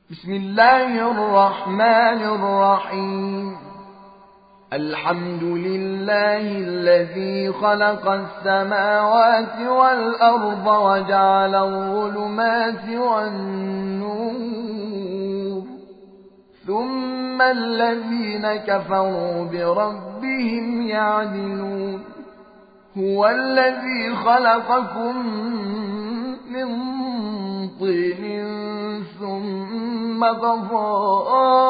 بسم الله الرحمن الرحيم. الحمد لله الذي خلق السماوات والأرض وجعل الظلمات والنور، ثم الذين كفروا بربهم يعدلون. هو الذي خلقكم من طين ثم قضى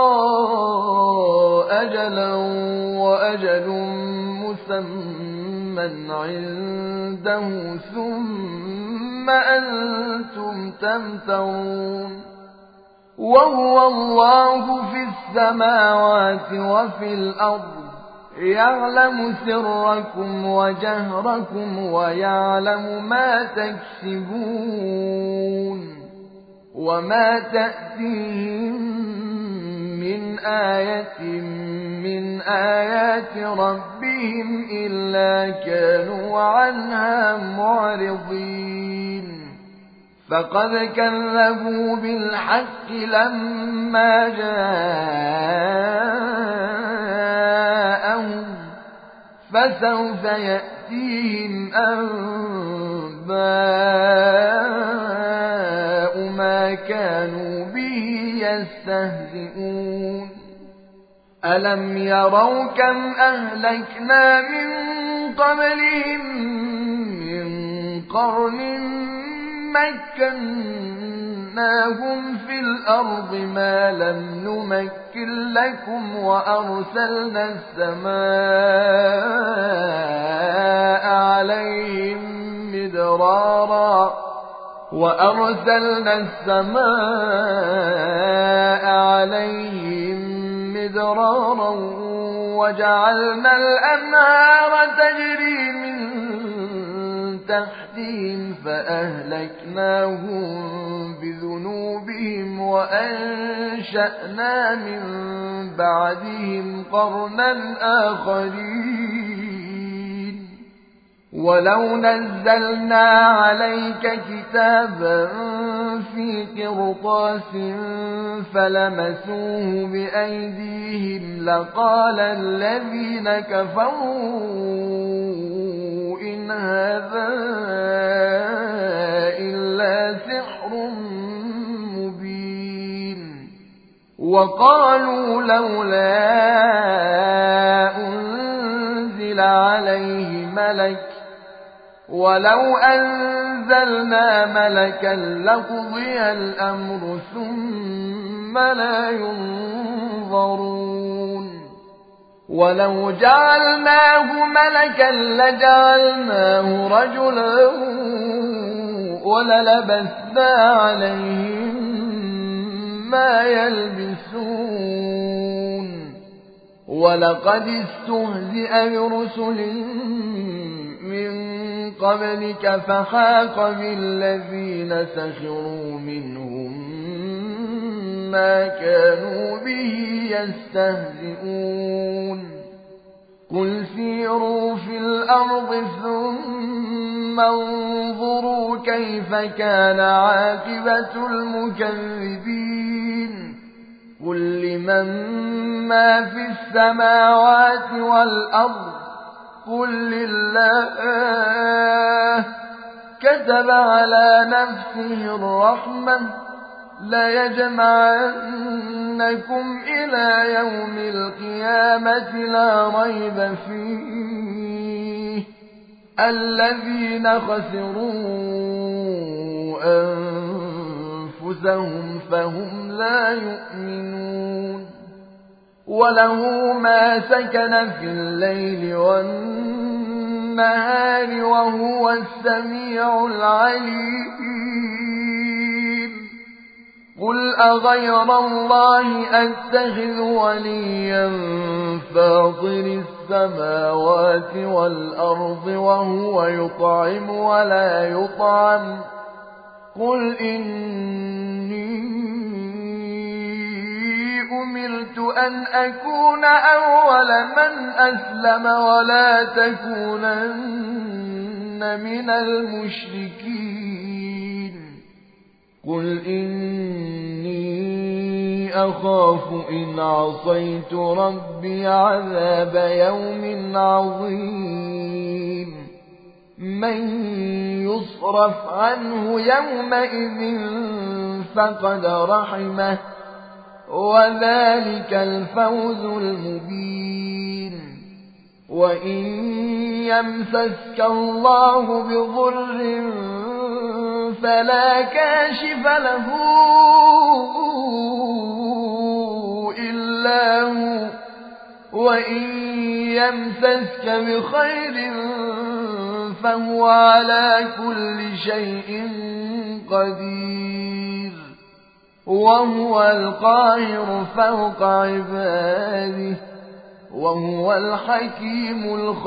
أجلا وأجل مسمى عنده ثم أنتم تمترون. وهو الله في السماوات وفي الأرض، يعلم سركم وجهركم ويعلم ما تكسبون. وما تأتيهم من آية من آيات ربهم إلا كانوا عنها معرضين. فقد كذبوا بالحق لما جاءهم، فسوف يأتيهم أنباء ما كانوا به يستهزئون. ألم يروا كم أهلكنا من قبلهم من قرن مكناهم في الأرض ما لم نمكن لكم، وأرسلنا السماء عليهم مدرارا وجعلنا الأنهار تجري من تحتهم فأهلكناهم بذنوبهم وأنشأنا من بعدهم قرنا آخرين. ولو نزلنا عليك كتابا في قرطاس فلمسوه بأيديهم لقال الذين كفروا إن هذا إلا سحر مبين. وقالوا لولا أنزل عليه ملك، ولو أنزلنا ملكا لقضي الأمر ثم لا ينظرون. ولو جعلناه ملكا لجعلناه رجلا وللبسنا عليهم ما يلبسون. ولقد استهزئ برسل من قبلك فحاق بالذين سخروا منهم ما كانوا به يستهزئون. قل سيروا في الأرض ثم انظروا كيف كان عاقبة المكذبين. قل لمن ما في السماوات والأرض قل لله. كتب على نفسه الرحمة ليجمعنكم إلى يوم القيامة لا ريب فيه. الذين خسروا أنفسهم فهم لا يؤمنون. وله ما سكن في الليل والنهار وهو السميع العليم. قل أغير الله أتخذ وليا فاطر السماوات والأرض وهو يطعم ولا يطعم. قل إني أمرت أن أكون أول من أسلم ولا تكونن من المشركين. قل إني أخاف إن عصيت ربي عذاب يوم عظيم من يصرف عنه يومئذ فقد رحمه وذلك الفوز المبين وإن يمسسك الله بضر فلا كاشف له إلا هو وإن يمسسك بخير فهو على كل شيء قدير وهو القاهر فوق عباده وهو الحكيم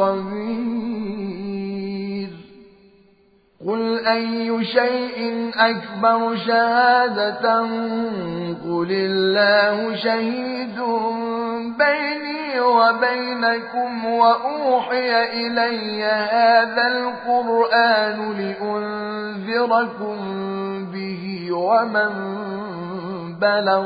الخبير قل أي شيء أكبر شهادة قل الله شهيد بيني وبينكم وأوحي إلي هذا القرآن لأنذركم به ومن بلغ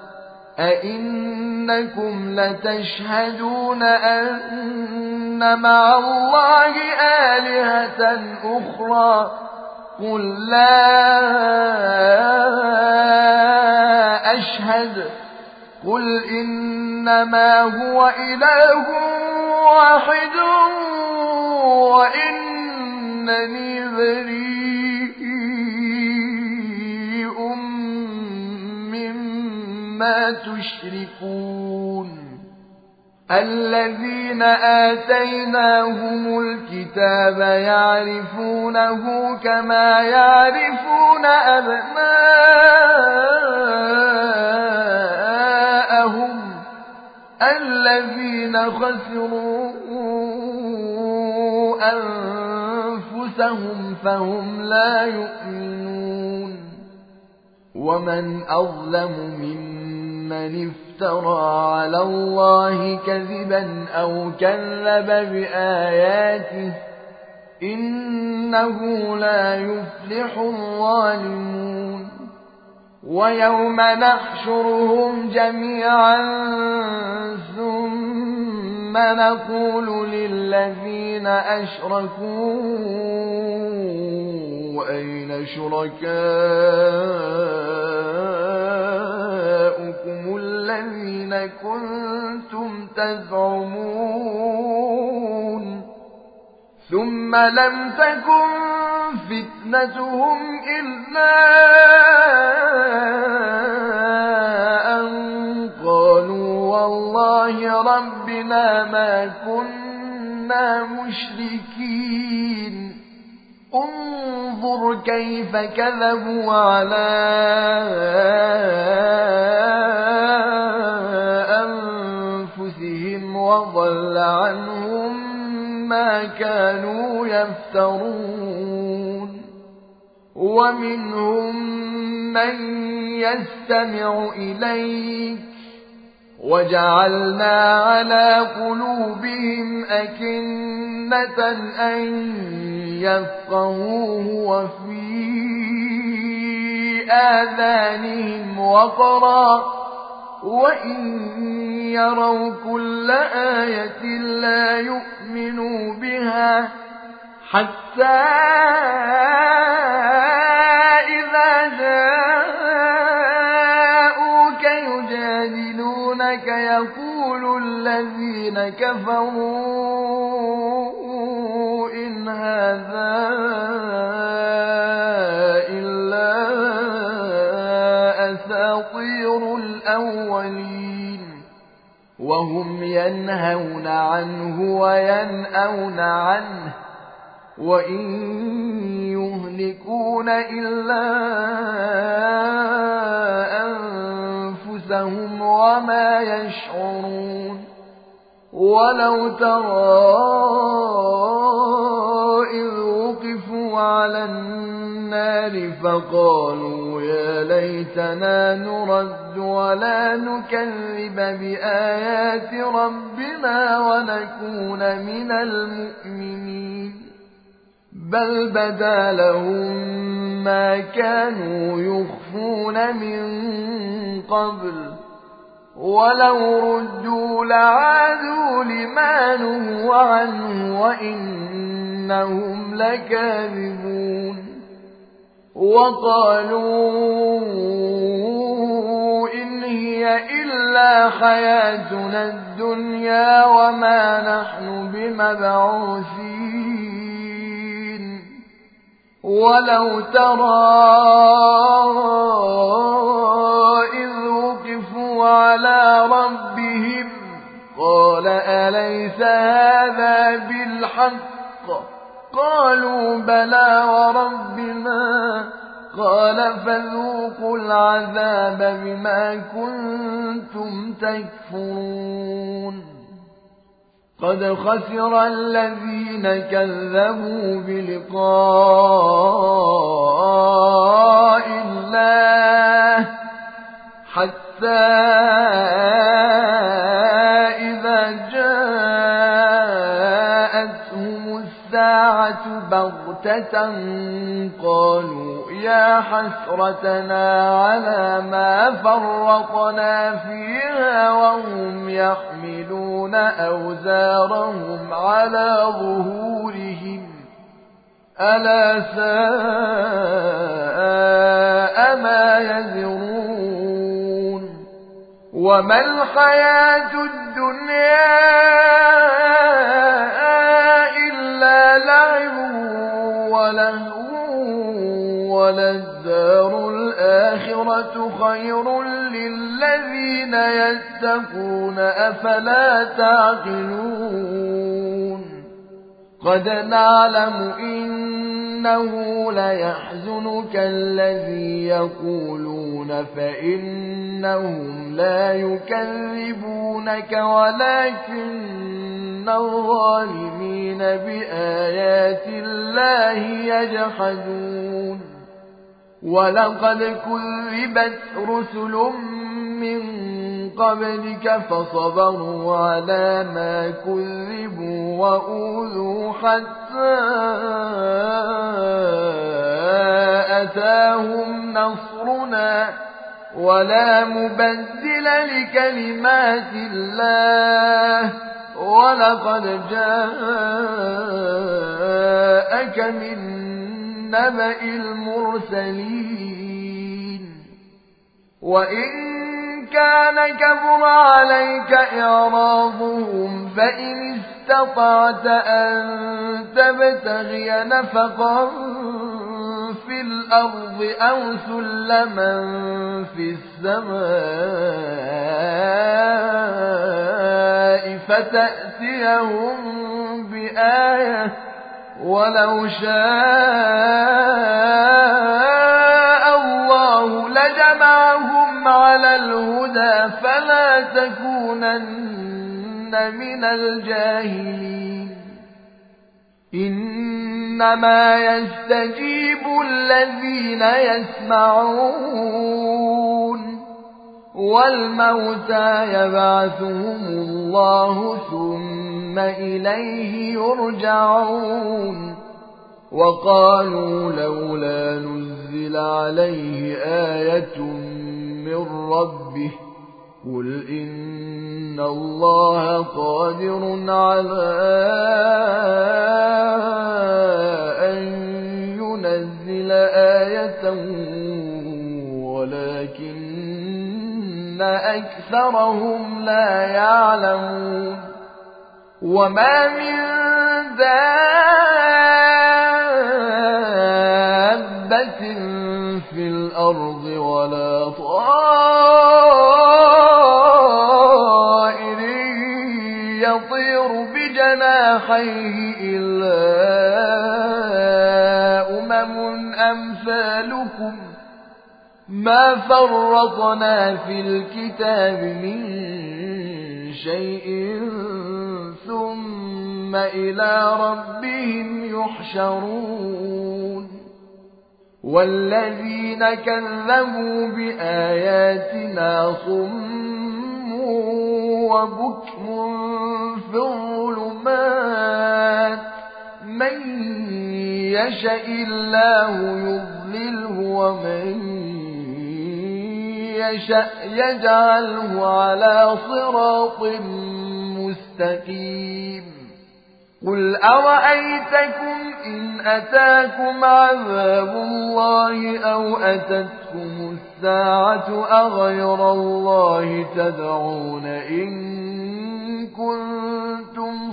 أئنكم لتشهدون أن مع الله آلهة أخرى قل لا أشهد قل إنما هو إله واحد وإنني بريء مما تشركون الذين آتيناهم الكتاب يعرفونه كما يعرفون أبناءهم الذين خسروا أنفسهم فهم لا يؤمنون ومن أظلم ممن افترى على الله كذبا أو كذب بآياته إنه لا يفلح الظالمون ويوم نحشرهم جميعا ثم نقول للذين أشركوا أين شركاؤكم الذين كنتم تزعمون ثم لم تكن فتنتهم إلا أن قالوا والله ربنا ما كنا مشركين انظر كيف كذبوا على أنفسهم وضل عنهم ما كانوا يفترون ومنهم من يستمع إليك وجعلنا على قلوبهم أكنة أن يفقهوه وفي آذانهم وقرا وإن يروا كل آية لا يؤمنوا بها حتى إذا جاءوك يجادلونك يقول الذين كفروا إن هذا إلا أساطير الأولين وهم ينهون عنه وينأون عنه وإن يهلكون إلا أنفسهم وما يشعرون ولو ترى إذ وقفوا على النار فقالوا يا ليتنا نرد ولا نكذب بآيات ربنا ونكون من المؤمنين بل بدا لهم ما كانوا يخفون من قبل ولو ردوا لعادوا لما نهوا عنه وإنهم لكاذبون وقالوا إن هي إلا حياتنا الدنيا وما نحن بمبعوثين ولو ترى إذ وقفوا على ربهم قال أليس هذا بالحق قالوا بلى وربنا قال فذوقوا العذاب بما كنتم تكفرون قد خسر الذين كذبوا بلقاء الله حتى إذا جاءتهم الساعة بغتة قالوا يا حسرتنا على ما فرطنا فيها وهم يحملون أوزارهم على ظهورهم ألا ساء ما يزرون وما الحياة الدنيا إلا لعب ولهو وللدار الآخرة خير للذين يتقون أفلا تعقلون قد نعلم إنه ليحزنك الذي يقولون فإنهم لا يكذبونك ولكن الظالمين بآيات الله يجحدون ولقد كذبت رسل من قبلك فصبروا على ما كذبوا وأوذوا حتى أتاهم نصرنا ولا مبدل لكلمات الله ولقد جاءك من نبأ المرسلين وإن كان كبر عليك إعراضهم فإن استطعت أن تبتغي نفقا في الأرض أو سلما في السماء فتأتيهم بآية ولو شاء الله لجمعهم على الهدى فلا تكونن من الجاهلين إنما يستجيب الذين يسمعون والموتى يبعثهم الله ثم إليه يرجعون وقالوا لولا نزل عليه آية من ربه قل إن الله قادر على أن ينزل آية ولكن أكثرهم لا يعلمون وما من دابة في الأرض ولا طائر يطير بجناحيه إلا أمثالكم ما فرطنا في الكتاب من شيء ثم إلى ربهم يحشرون والذين كذبوا بآياتنا صم وبكم في الظلمات من يشاء الله يضلله يضلله ومن يشأ يجعله على صراط مستقيم قل أرأيتكم إن أتاكم عذاب الله أو أتتكم الساعة أغير الله تدعون إن كنتم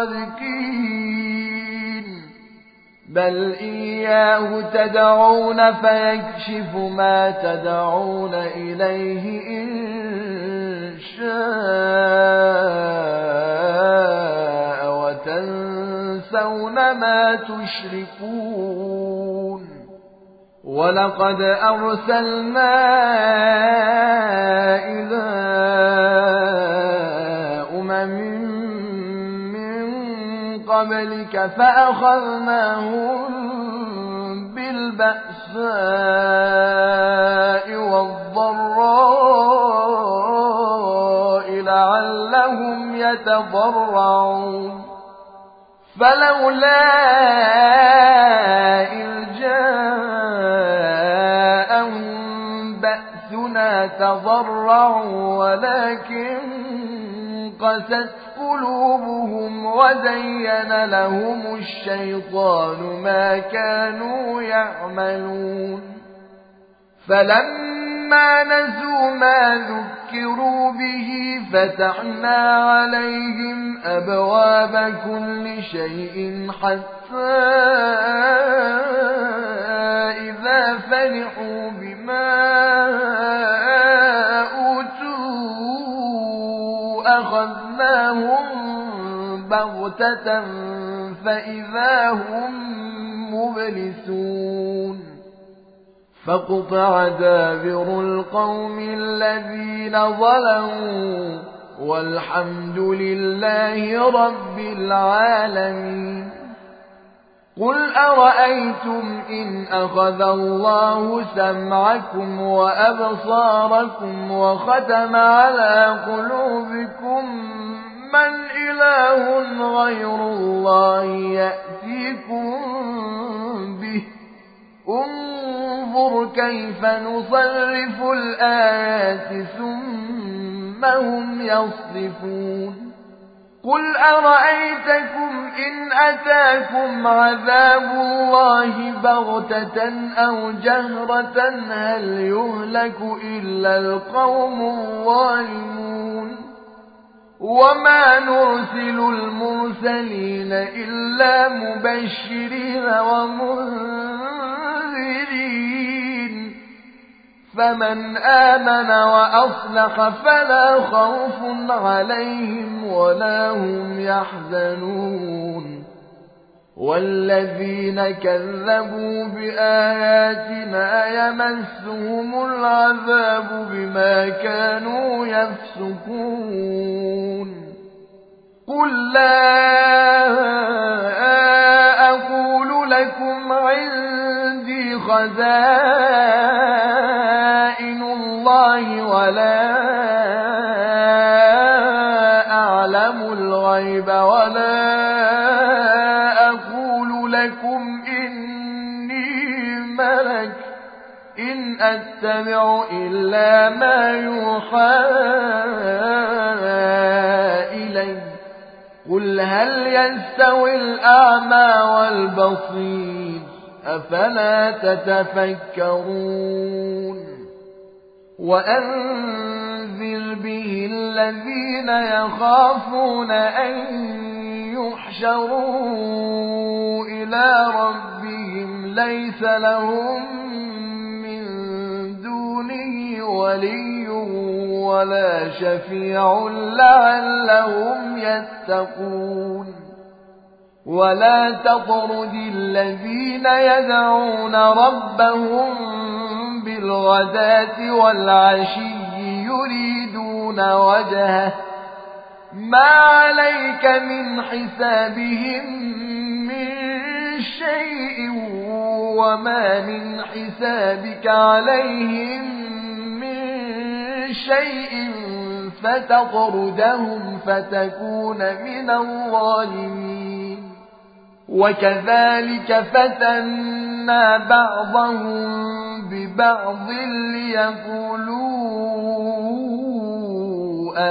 صادقين بل إياه تدعون فيكشف ما تدعون إليه إن شاء وتنسون ما تشركون ولقد أرسلنا إلى من قبلك فأخذناهم بالبأساء والضراء لعلهم يتضرعون فلولا إذ جاءهم بأسنا تضرعوا ولكن قست قلوبهم وزين لهم الشيطان ما كانوا يعملون فلما نسوا ما ذكروا به فتحنا عليهم أبواب كل شيء حتى إذا فرحوا بما أخذناهم بغتة فإذا هم مبلسون فقطع دابر القوم الذين ظلموا والحمد لله رب العالمين قل أرأيتم إن أخذ الله سمعكم وأبصاركم وختم على قلوبكم من إله غير الله يأتيكم به انظر كيف نصرف الآيات ثم هم يصدفون قل أرأيتكم إن أتاكم عذاب الله بغتة أو جهرة هل يهلك إلا القوم الظالمون وما نرسل المرسلين إلا مبشرين ومنذرين فمن آمن وأصلح فلا خوف عليهم ولا هم يحزنون والذين كذبوا بآياتنا يمسهم العذاب بما كانوا يفسقون قل لا أقول لكم عندي خزائن الله ولا أعلم الغيب ولا أقول لكم إني ملك إن أتبع إلا ما يوحى إلي قل هل يستوي الأعمى والبصير أفلا تتفكرون وأنذر به الذين يخافون أن يحشروا إلى ربهم ليس لهم من دونه ولي ولا شفيع لعلهم يتقون ولا تطرد الذين يدعون ربهم بالغداة والعشي يريدون وجهه ما عليك من حسابهم من شيء وما من حسابك عليهم من شيء فتطردهم فتكون من الظالمين وكذلك فتنا فَتَنَّا بَعْضَهُم بِبَعْضٍ لِيَقُولُوا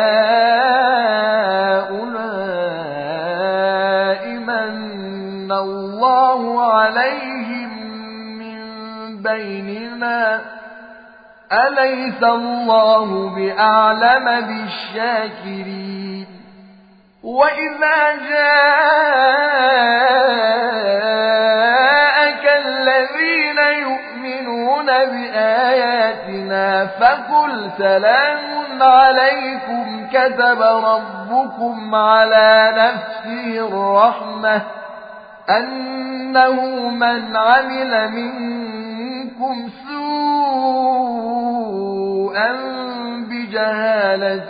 أَهَٰؤُلَاءِ مَنَّ اللَّهُ عَلَيْهِم مِّن بَيْنِنَا أَلَيْسَ اللَّهُ بِأَعْلَمَ بِالشَّاكِرِينَ وَإِذَا جَاءَكَ الَّذِينَ يُؤْمِنُونَ بِآيَاتِنَا فَقُلْ سَلَامٌ عَلَيْكُمْ كَتَبَ رَبُّكُمْ عَلَى نَفْسِهِ الرَّحْمَةَ أَنَّهُ مَنْ عَمِلَ مِنكُمْ سُوءًا بِجَهَالَةٍ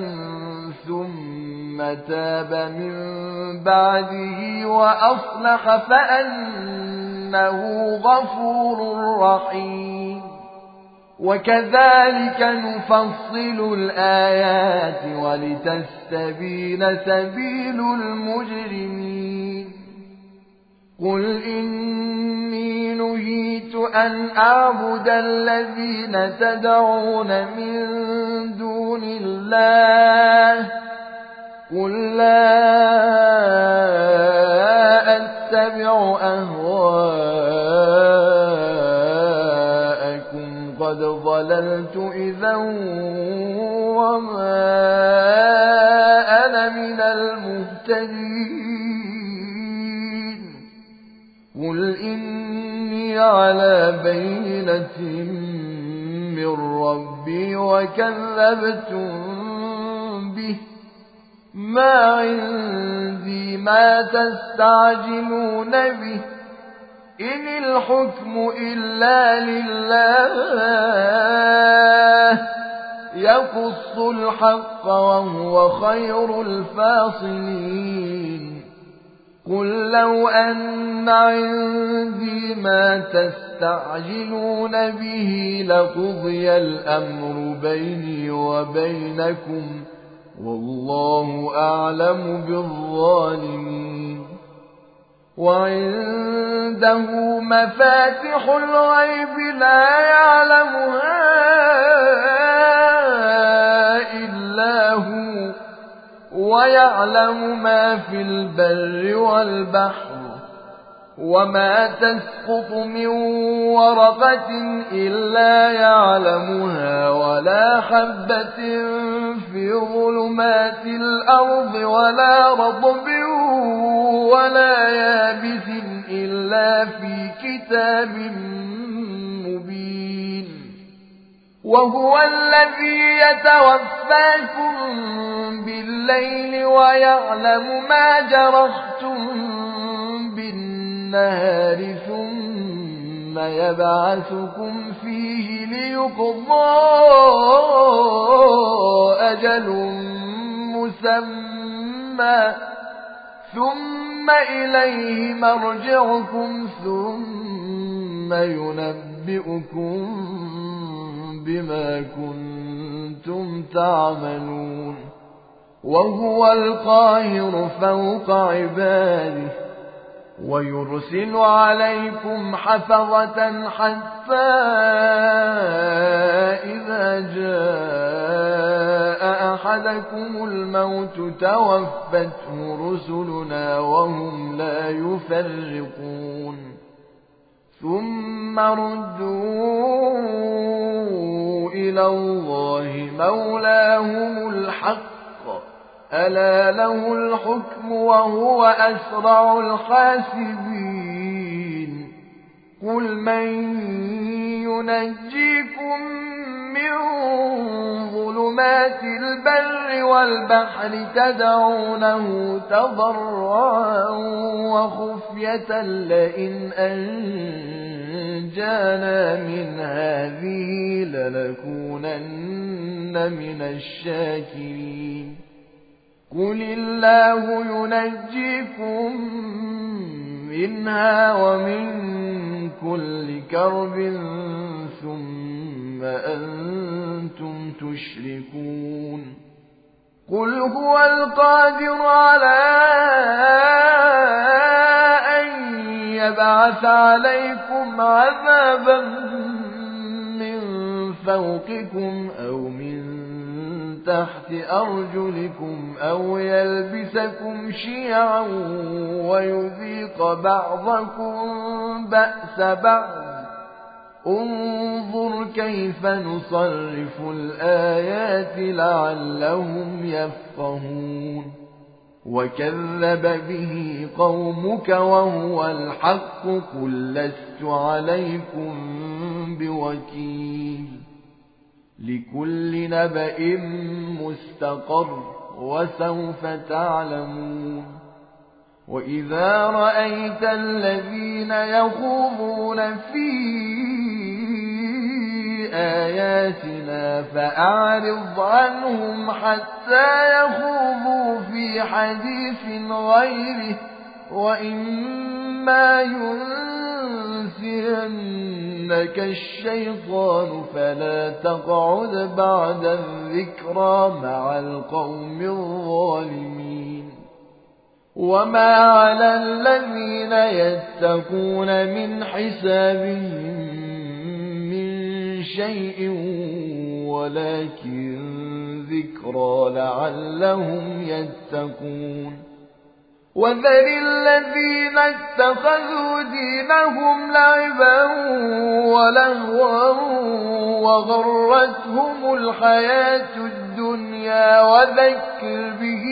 ثُمَّ تَابَ مِن بَعْدِهِ وَأَصْلَحَ فَأَنَّهُ غَفُورٌ رَّحِيمٌ وَكَذَلِكَ نُفَصِّلُ الْآيَاتِ وَلِتَسْتَبِينَ سَبِيلُ الْمُجْرِمِينَ قُلْ إِنِّي نُهِيتُ أَنْ أَعْبُدَ الَّذِينَ تَدْعُونَ مِن دُونِ اللَّهِ قُل لا أَتَّبِعُ أَهْوَاءَكُمْ قَدْ ضَلَلْتُ إِذًا وَمَا أَنَا مِنَ الْمُهْتَدِينَ قُلْ إِنِّي عَلَى بَيِّنَةٍ مِّن رَّبِّي وَكَذَّبْتُم بِهِ مَا عِندِي مَا تَسْتَعْجِلُونَ بِهِ إِنِ الْحُكْمُ إِلَّا لِلَّهِ يَقُصُّ الْحَقَّ وَهُوَ خَيْرُ الْفَاصِلِينَ قُل لَّوْ أَنَّ عِندِي مَا تَسْتَعْجِلُونَ بِهِ لَقُضِيَ الْأَمْرُ بَيْنِي وَبَيْنَكُمْ وَاللَّهُ أَعْلَمُ بِالظَّالِمِينَ وَعِندَهُ مَفَاتِحُ الْغَيْبِ لَا يَعْلَمُهَا إِلَّا هُوَ وَيَعْلَمُ مَا فِي الْبَرِّ وَالْبَحْرِ وَمَا تَسْقُطُ مِنْ وَرَقَةٍ إِلَّا يَعْلَمُهَا وَلَا حَبَّةٍ فِي ظُلُمَاتِ الْأَرْضِ وَلَا رَطْبٍ وَلَا يَابِسٍ إِلَّا فِي كِتَابٍ مُبِينٍ وَهُوَ الَّذِي يَتَوَفَّاكُم بِاللَّيْلِ وَيَعْلَمُ مَا جَرَحْتُم بِالنَّهَارِ ثُمَّ يَبْعَثُكُمْ فِيهِ لِيُقْضَىٰ أَجَلٌ مُّسَمًّى ثُمَّ إِلَيْهِ مَرْجِعُكُمْ ثُمَّ يُنَبِّئُكُم بِمَا كُنتُمْ تَعْمَلُونَ وَهُوَ الْقَاهِرُ فَوْقَ عِبَادِهِ وَيُرْسِلُ عَلَيْكُمْ حَفَظَةً حَتَّى إِذَا جَاءَ أَحَدَكُمُ الْمَوْتُ تَوَفَّتْهُ رُسُلُنَا وَهُمْ لَا يُفَرِّطُونَ ثُمَّ رُدُّوا إِلَى اللَّهِ مَوْلَاهُمُ الْحَقِّ أَلَا لَهُ الْحُكْمُ وَهُوَ أَسْرَعُ الْحَاسِبِينَ قُلْ مَن يُنَجِّيكُم مِّن ظُلُمَاتِ الْبَرِّ وَالْبَحْرِ تَدْعُونَهُ تَضَرُّعًا وَخُفْيَةً لَّئِنْ أَنجَانَا مِنْ هَٰذِهِ لَنَكُونَنَّ مِنَ الشَّاكِرِينَ قُلِ اللَّهُ يُنَجِّيكُم مِّنْهَا وَمِن كُلِّ كَرْبٍ ثُمَّ أَنتُمْ تُشْرِكُونَ قُلْ هُوَ الْقَادِرُ عَلَىٰ أَن يبعث عليكم عذابا من فوقكم أو من تحت أرجلكم أو يلبسكم شيعا ويذيق بعضكم بأس بعض انظر كيف نصرف الآيات لعلهم يفقهون وكذب به قومك وهو الحق قل لست عليكم بوكيل لكل نبأ مستقر وسوف تعلمون وإذا رأيت الذين يخوضون في آياتنا فأعرض عنهم حتى يخوضوا في حديث غيره وإما ينسينك الشيطان فلا تقعد بعد الذكرى مع القوم الظالمين وما على الذين يتقون من حسابهم شيء ولكن ذكرى لعلهم يتقون وذر الذين اتخذوا دينهم لعبا ولهوا وغرتهم الحياة الدنيا وذكر به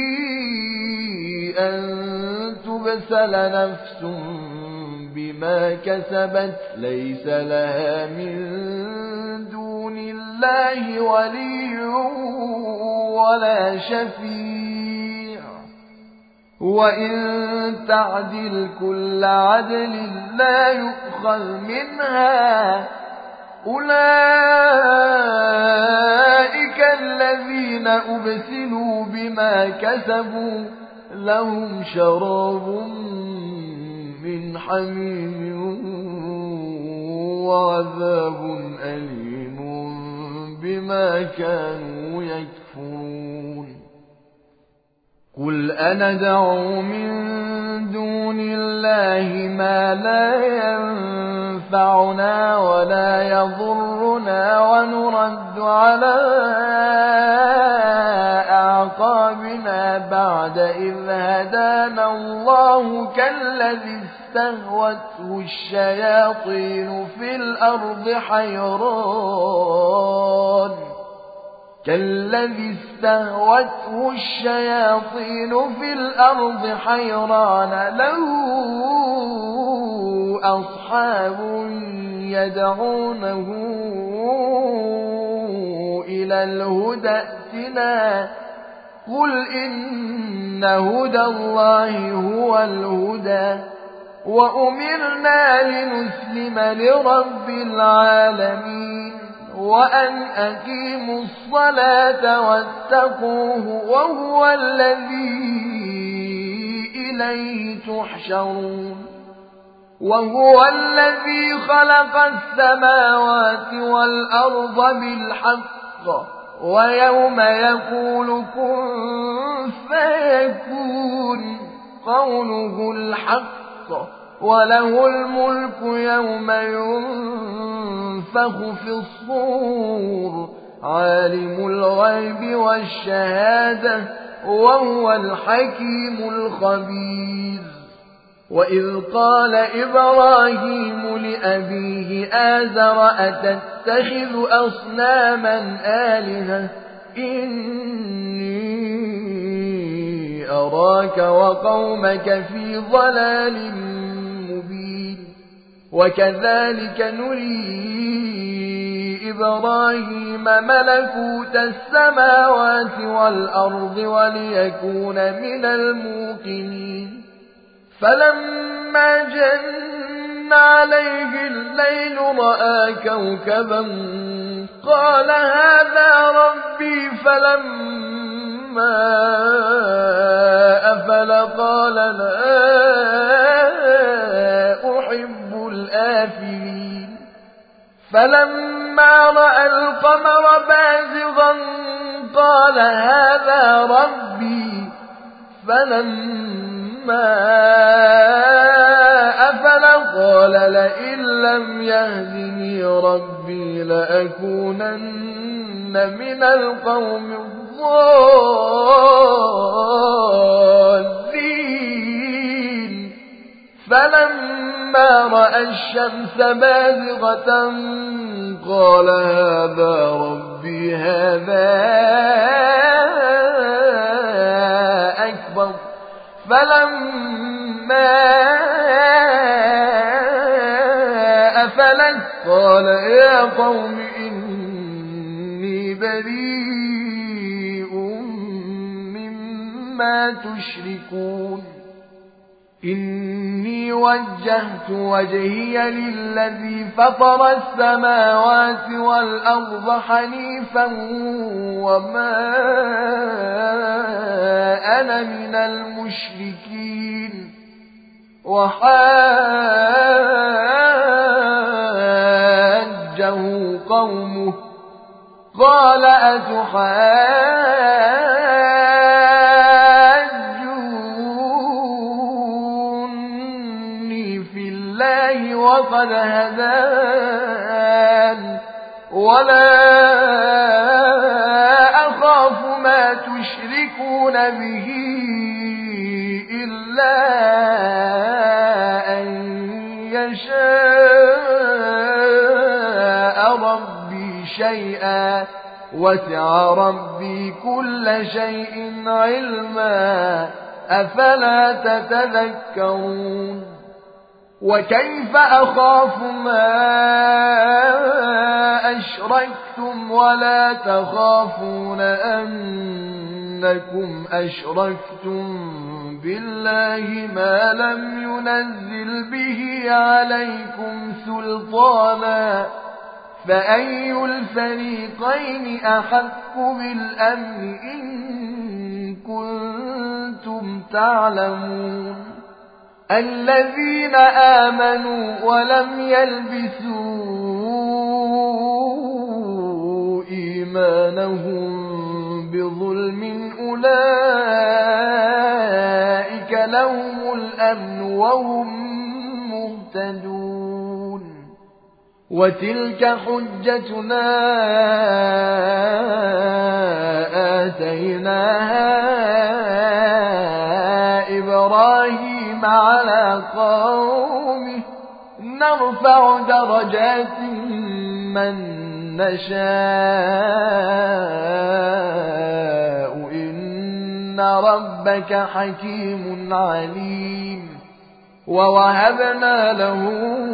أن تبسل نفس بما كسبت ليس لها من دون الله ولي ولا شفيع وإن تعدل كل عدل لا يؤخذ منها أولئك الذين أبسلوا بما كسبوا لهم شراب من حميم وعذاب أليم بما كانوا يكفرون قل أندعو من دون الله ما لا ينفعنا ولا يضرنا ونرد على أعقابنا بعد إذ هدانا الله كالذي استهوته الشياطين في الأرض حيران له أصحاب يدعونه إلى الهدى ائتنا قل إن هدى الله هو الهدى وأمرنا لنسلم لرب العالمين وأن أقيموا الصلاة واتقوه وهو الذي إليه تحشرون وهو الذي خلق السماوات والأرض بالحق ويوم يقول كن فيكون قوله الحق وله الملك يوم ينفخ في الصور عالم الغيب والشهادة وهو الحكيم الخبير وإذ قال إبراهيم لأبيه آزر أتتخذ أصناما آلهة إني أراك وقومك في ضلال مبين وكذلك نري إبراهيم ملكوت السماوات والأرض وليكون من الموقنين فلما جن عليه الليل رأى كوكبا قال هذا ربي فلما أفل قال لا أحب الآفلين فلما رأى القمر بازغا قال هذا ربي فلما أفل قال لئن لم يهدني ربي لأكونن من القوم الضالين فلما رأى الشمس بازغة قال هذا ربي هذا أكبر فلما أفلت قال يا قوم إني بريء مما تشركون إني وجهت وجهي للذي فطر السماوات والأرض حنيفا وما أنا من المشركين وحاجه قومه قال أتحاجوني في الله وقد هدان ولا أخاف ما تشركون به إلا أن يشاء ربي شيئا وسع ربي كل شيء علما أفلا تتذكرون وكيف أخاف ما أشركتم ولا تخافون أنكم أشركتم بالله ما لم ينزل به عليكم سلطانا فأي الفريقين أحق بالأمن إن كنتم تعلمون الذين آمنوا ولم يلبسوا إيمانهم بظلم أولئك لهم الأمن وهم مهتدون وتلك حجتنا آتيناها إبراهيم على قومه نرفع درجات من نشاء إن ربك حكيم عليم ووهبنا له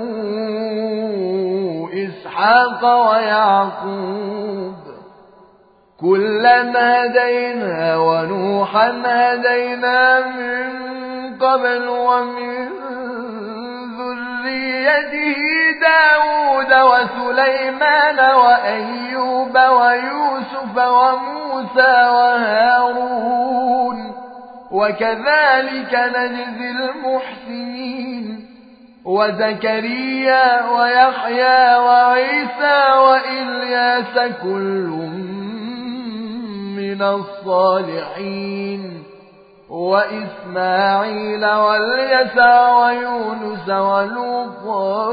إسحاق ويعقوب كلا هدينا ونوحا هدينا من قبل ومن ذريته داود وسليمان وأيوب ويوسف وموسى وهارون وكذلك نجزي المحسنين وزكريا ويحيى وعيسى وإلياس كل من الصالحين وإسماعيل واليسع ويونس ولوطا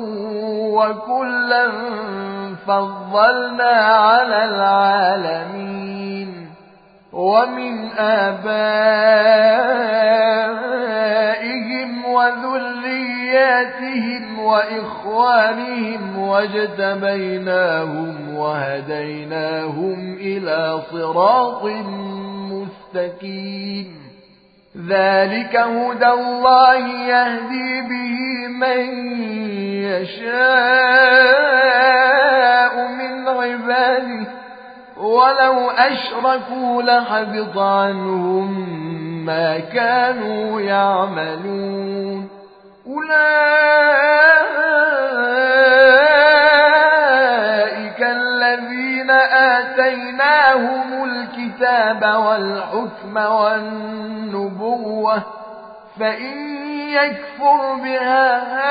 وكلا فضلنا على العالمين ومن آبائهم وذرياتهم وإخوانهم واجتبيناهم وهديناهم إلى صراط مستقيم ذلك هدى الله يهدي به من يشاء من عباده ولو أشركوا لحبط عنهم ما كانوا يعملون أولئك الذين آتيناهم الكتاب والحكم والنبوة فإن يكفر بها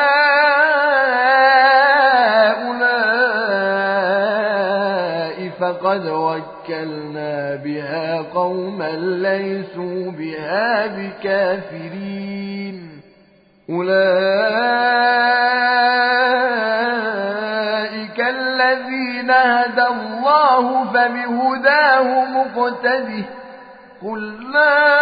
هؤلاء فقد وكلنا بها قوما ليسوا بها بكافرين أولئك الذين هدى الله فبهداه مقتده قل لا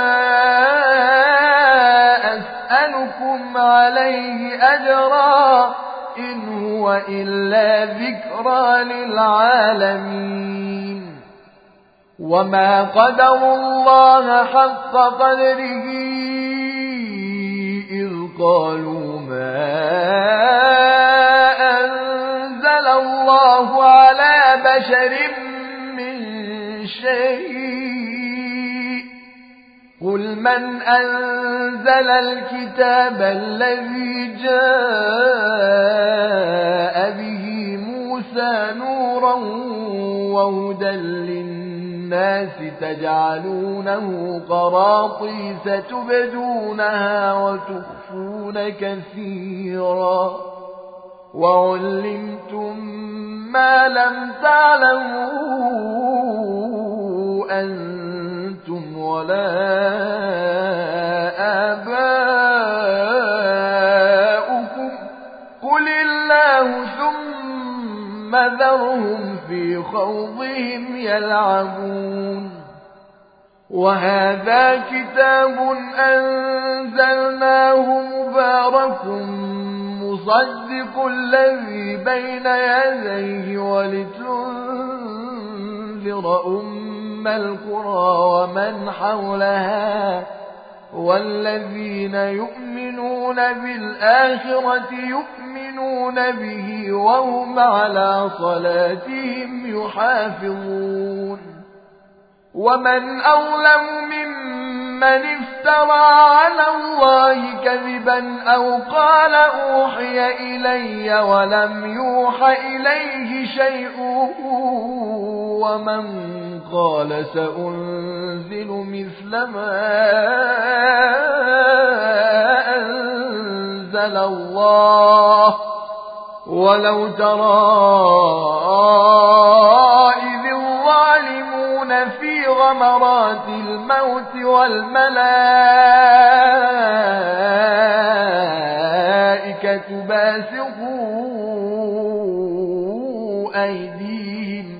أسألكم عليه أجرا إن هو إلا ذكرى للعالمين وما قدروا الله حق قدره إذ قالوا ما أنزل الله على بشر من شيء قل من أنزل الكتاب الذي جاء به موسى نورا وهدى للناس تجعلونه قراطيس تبدونها وتخفون كثيرا وعلمتم ما لم تعلموا أنتم ولا آباؤكم قل الله ثم ذرهم في خوضهم يلعبون وهذا كتاب أنزلناه مبارك مصدق الذي بين يديه ولتنذر أم القرى ومن حولها والذين يؤمنون بالآخرة يؤمنون به وهم على صلاتهم يحافظون ومن أظلم ممن افترى على الله كذبا أو قال أوحي إلي ولم يوح إليه شيء ومن قال سأنزل مثل ما أنزل الله ولو ترى إذ الظالمون في غمرات الموت والملائكة باسطوا أيديهم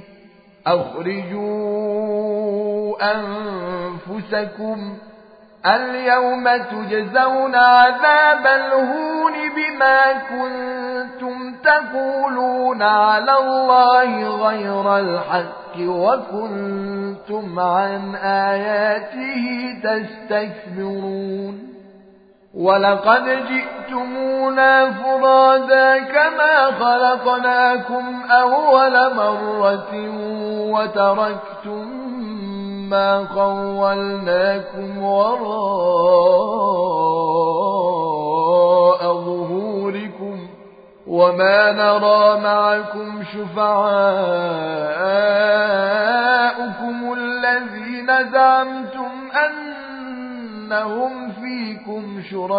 أخرجوا أنفسكم اليوم تجزون عذاب الهون بما كنتم تقولون على الله غير الحق وكنتم عن آياته تستكبرون ولقد جئتمونا فرادا كما خلقناكم أول مرة وتركتم ما خولناكم وراء ظهوركم وما نرى معكم شفعاءكم الذين زعمتم أنهم فيكم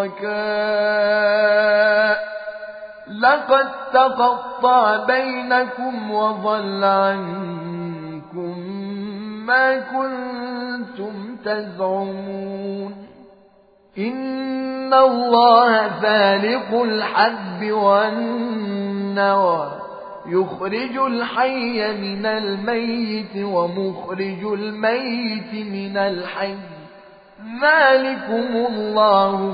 شركاء لقد تقطع بينكم وضل عنكم ما كنتم تزعمون إن الله فالق الحب والنوى يخرج الحي من الميت ومخرج الميت من الحي ذلكم الله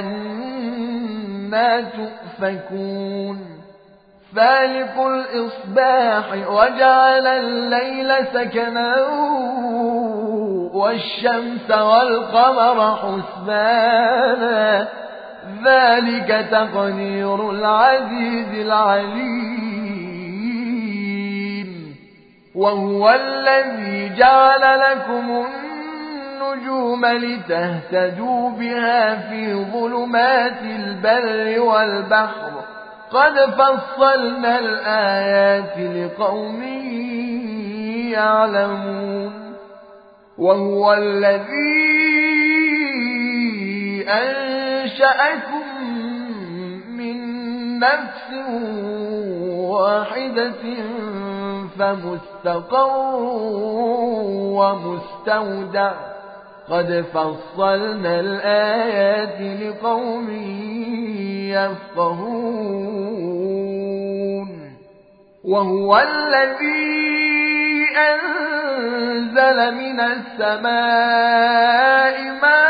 فأنى تؤفكون فالق الإصباح وجعل الليل سكنا والشمس والقمر حسبانا ذلك تقدير العزيز العليم وهو الذي جعل لكم النجوم لتهتدوا بها في ظلمات البر والبحر قد فصلنا الآيات لقوم يعلمون وهو الذي أنشأكم من نفس واحدة فمستقر ومستودع قد فصلنا الآيات لقوم يفقهون وهو الذي أنزل من السماء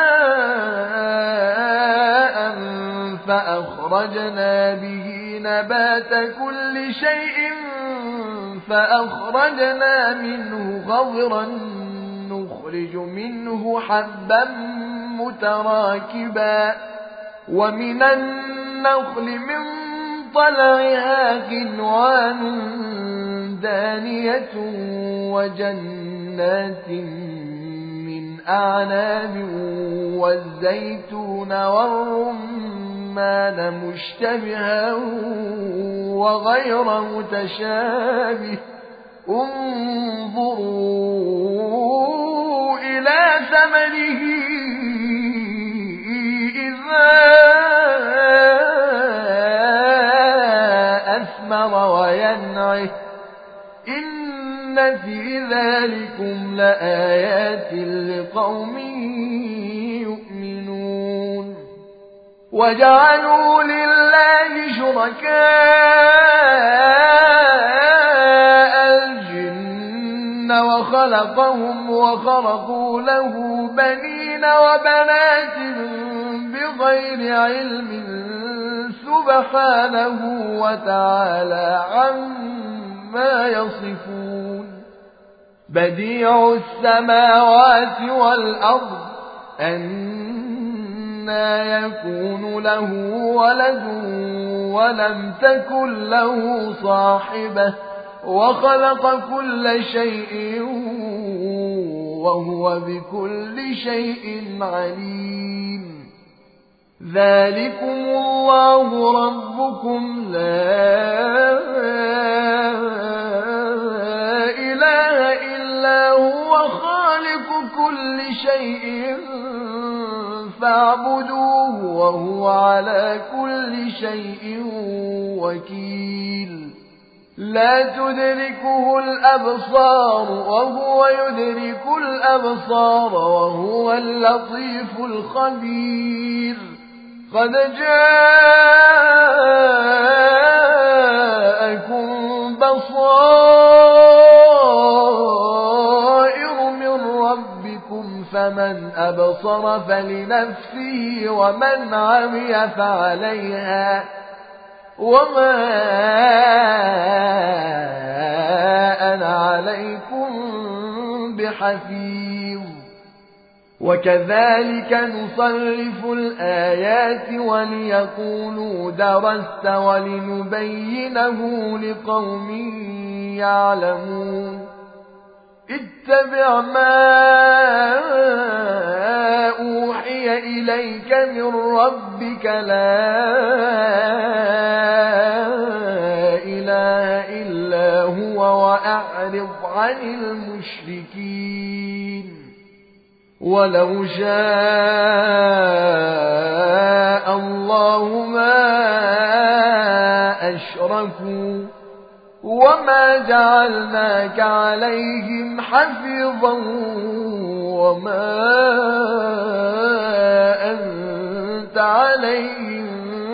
ماء فأخرجنا به نبات كل شيء فأخرجنا منه خضرا نخرج منه حبا متراكبا ومن النخل من طلعها كنوان دانية وجنات من أعناب والزيتون والرمان مشتبها وغير متشابه انظروا إلى ثمره إذا أثمر وينعه إن في ذلكم لآيات لقوم يؤمنون وجعلوا لله شركاء الجن وخلقهم وخرقوا له بنين وبنات بغير علم سبحانه وتعالى عما يصفون بديع السماوات والأرض أنى يكون له ولد ولم تكن له صاحبة وخلق كل شيء وهو بكل شيء عليم ذلكم الله ربكم لا إله إلا هو خالق كل شيء فاعبدوه وهو على كل شيء وكيل لا تدركه الأبصار وهو يدرك الأبصار وهو اللطيف الخبير قد جاءكم بصائر من ربكم فمن أبصر فلنفسه ومن عمي فعليها وما أنا عليكم بحفيظ وكذلك نصرف الآيات وليقولوا درست ولنبينه لقوم يعلمون اتبع ما أوحي إليك من ربك لا إله إلا هو وأعرض عن المشركين ولو شاء الله ما أشركوا وما جعلناك عليهم حفيظا وما أنت عليهم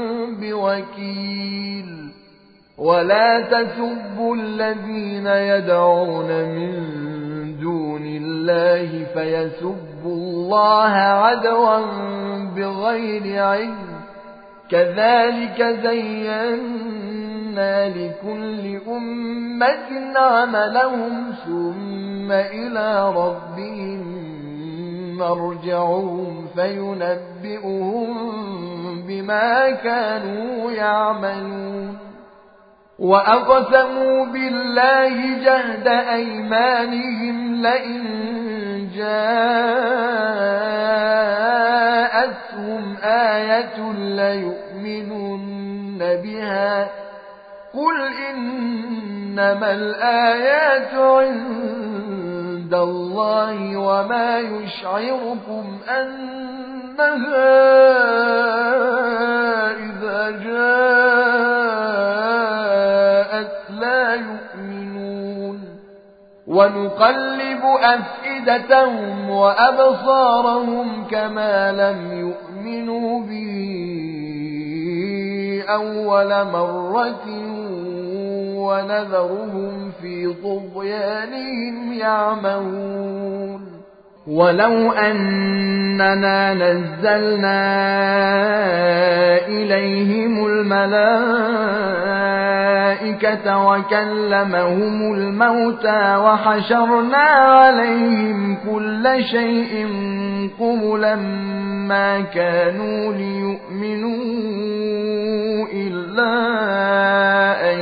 بوكيل ولا تسبوا الذين يدعون من دون الله فيسبوا الله عدوا بغير علم كذلك زينا لكل أمة عملهم ثم إلى ربهم مرجعهم فينبئهم بما كانوا يعملون وأقسموا بالله جهد أيمانهم لئن جاءتهم آية ليؤمنن بها قل إنما الآيات عند الله وما يشعركم أنها إذا جاءت لا يؤمنون ونقلب أفئدتهم أفئدتهم وأبصارهم كما لم يؤمنوا به أول مرة ونذرهم في طغيانهم يعمهون ولو أننا نزلنا إليهم الملائكة وكلمهم الموتى وحشرنا عليهم كل شيء قبلا ما كانوا ليؤمنوا إلا أن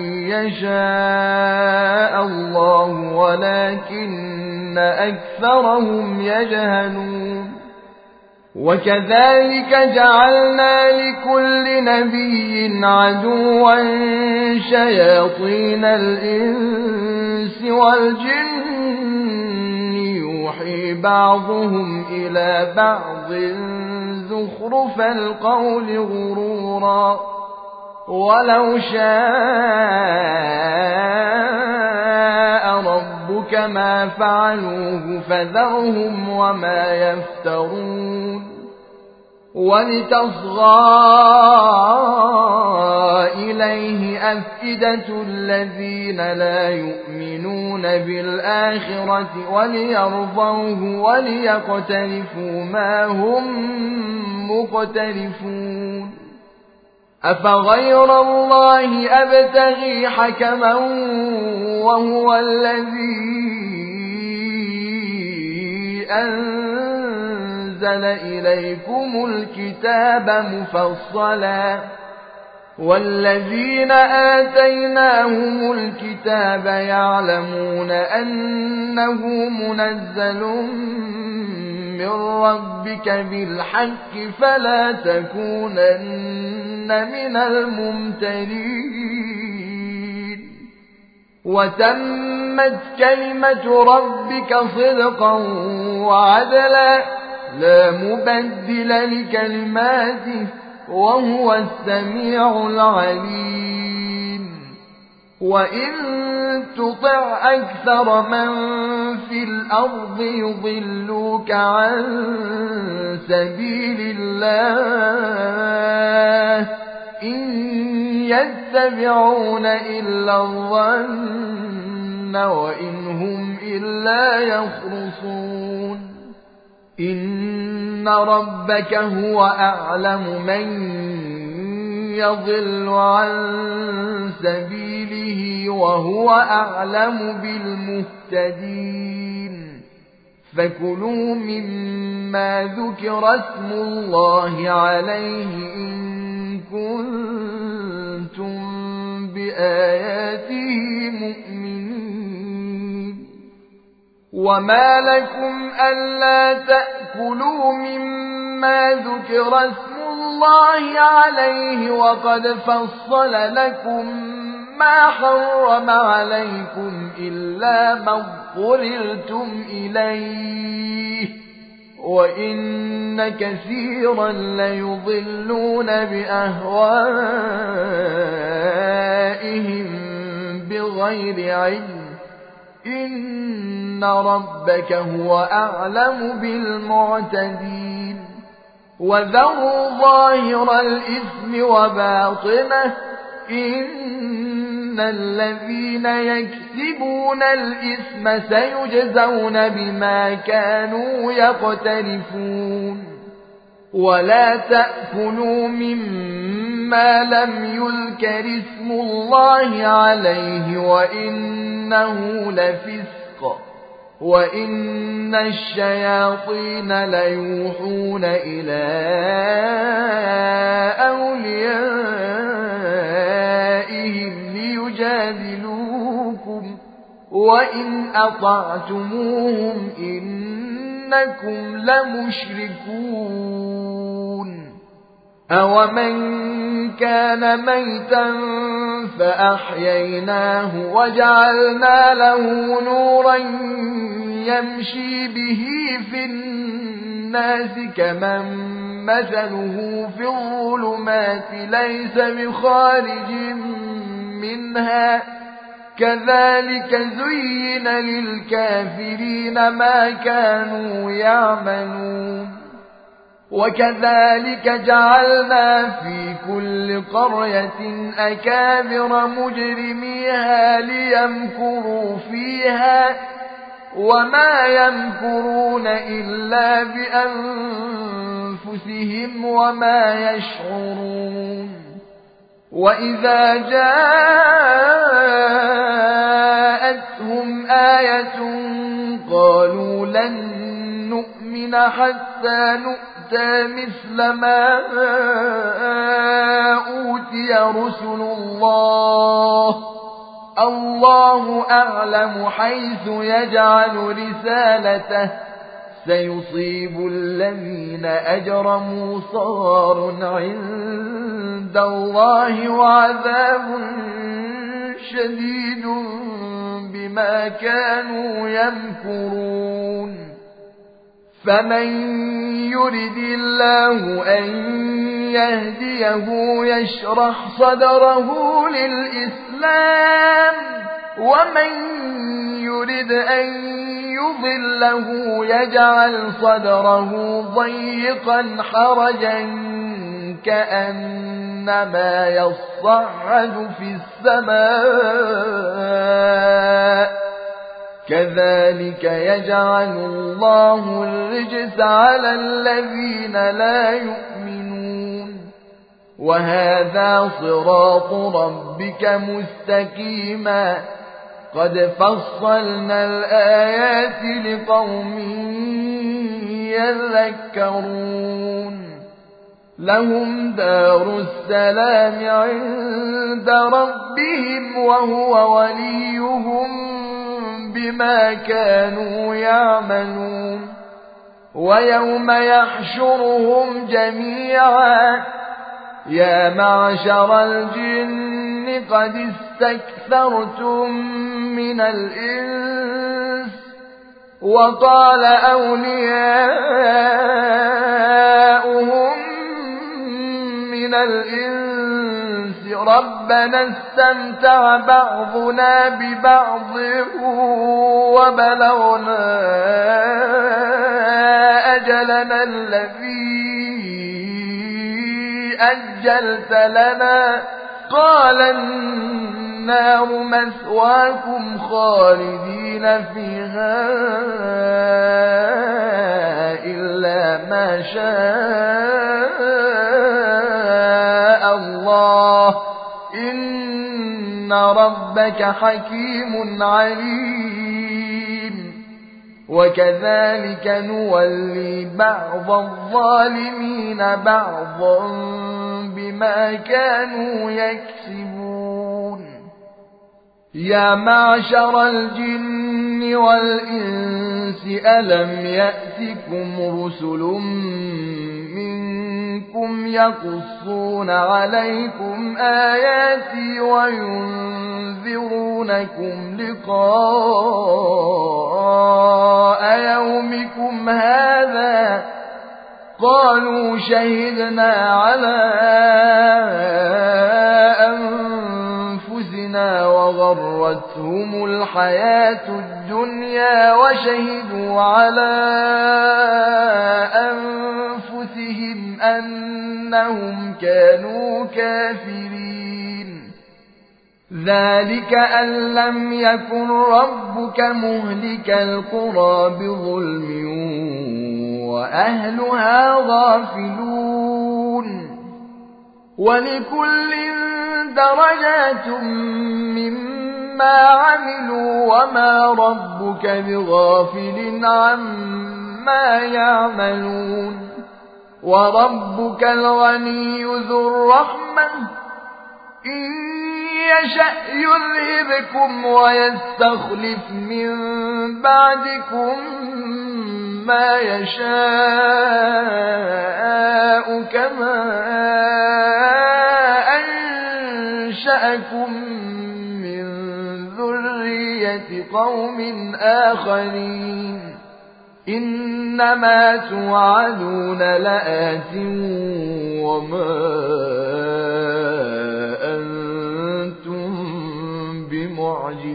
يشاء الله ولكن أكثرهم يجهلون وكذلك جعلنا لكل نبي عدوا شياطين الإنس والجن يوحي بعضهم إلى بعض زخرف القول غرورا ولو شاء ربك ما فعلوه فذرهم وما يفترون ولتصغى إليه أفئدة الذين لا يؤمنون بالآخرة وليرضوه وليقترفوا ما هم مقترفون أفغير الله أبتغي حكما وهو الذي أنزل إليكم الكتاب مفصلا والذين آتيناهم الكتاب يعلمون أنه منزل من ربك بالحق فلا تكونن من الممترين وتمت كلمة ربك صدقا وعدلا لا مبدل لكلماته وهو السميع العليم وإن تطع أكثر من في الأرض يضلوك عن سبيل الله إن يتبعون إلا الظن وإن هم إلا يخرصون إن ربك هو أعلم من يضل عن سبيله وهو أعلم بالمهتدين فكلوا مما ذكر اسم الله عليه إن كنتم بآياته مؤمنين وما لكم ألا تأكلوا مما ذكر اسم الله عليه وقد فصل لكم ما حرم عليكم إلا ما اضطررتم إليه وإن كثيرا ليضلون بأهوائهم بغير علم إن ربك هو أعلم بالمعتدين وذروا ظاهر الإثم وباطنه إن الذين يكسبون الإثم سيجزون بما كانوا يقترفون ولا تأكلوا مما لم يذكر اسم الله عليه وإنه لفسق وإن الشياطين ليوحون إلى أوليائهم ليجادلوكم وإن أطعتموهم إنكم لمشركون أومن كان ميتا فأحييناه وجعلنا له نورا يمشي به في الناس كمن مثله في الظلمات ليس بخارج منها كذلك زين للكافرين ما كانوا يعملون وكذلك جعلنا في كل قرية أكابر مجرميها ليمكروا فيها وما يمكرون إلا بأنفسهم وما يشعرون وإذا جاءتهم آية قالوا لن نؤمن حتى نؤتى مثل ما أوتي رسل الله أعلم حيث يجعل رسالته سيصيب الذين أجرموا صغار عند الله وعذاب شديد بما كانوا يمكرون فمن يرد الله أن يهديه يشرح صدره للإسلام ومن يرد أن يضله يجعل صدره ضيقا حرجا كأنما يصعد في السماء كذلك يجعل الله الرجس على الذين لا يؤمنون وهذا صراط ربك مستقيما قد فصلنا الآيات لقوم يذكرون لهم دار السلام عند ربهم وهو وليهم بما كانوا يعملون ويوم يحشرهم جميعا يا معشر الجن قد استكثرتم من الإنس وقال أولياؤهم من الإنس ربنا استمتع بعضنا ببعض وبلغنا أجلنا الذي أجلت لنا قال النار مثواكم خالدين فيها إلا ما شاء الله إن ربك حكيم عليم وكذلك نولي بعض الظالمين بعضا بما كانوا يكسبون يا معشر الجن والإنس ألم يأتكم رسل منكم يقصون عليكم آياتي وينذرونكم لقاء يومكم هذا قالوا شهدنا على أنفسنا وغرتهم الحياة الدنيا وشهدوا على أنفسهم أنهم كانوا كافرين ذلك أن لم يكن ربك مهلك القرى بظلم وأهلها غافلون ولكل درجات مما عملوا وما ربك بغافل عما يعملون وربك الغني ذو الرحمة إن يشأ يذهبكم ويستخلف من بعدكم ما يشاء كما أنشأكم من ذرية قوم آخرين إنما توعدون لآت وما أنتم بمعجزين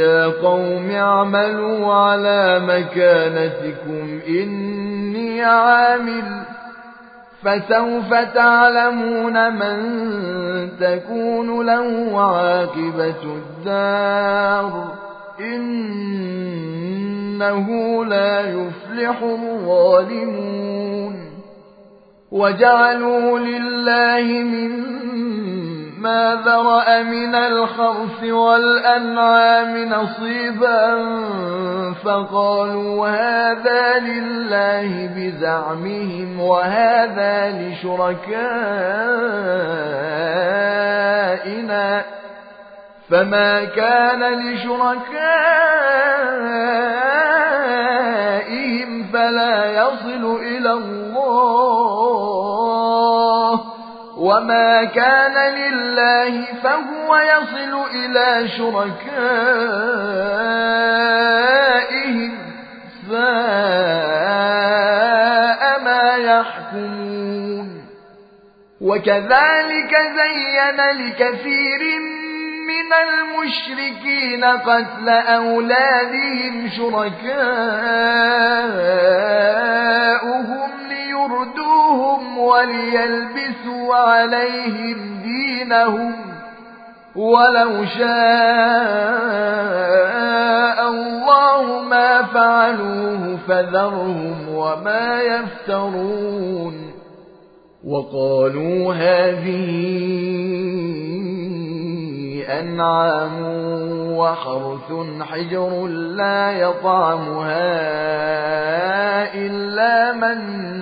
يا قوم اعملوا على مكانتكم إني عامل فسوف تعلمون من تكون له عاقبة الدار إنه لا يفلح الظالمون وجعلوا لله مما ذرأ من الخرث والأنعام نصيبا فقالوا هذا لله بزعمهم وهذا لشركائنا فما كان لشركائهم فلا يصل إلى الله وما كان لله فهو يصل إلى شركائهم ساء ما يحكمون وكذلك زين لكثير من المشركين قتل أولادهم شركاؤهم ليردوهم وليلبسوا عليهم دينهم ولو شاء الله ما فعلوه فذرهم وما يفترون وقالوا هذه أنعام وحرث حجر لا يطعمها إلا من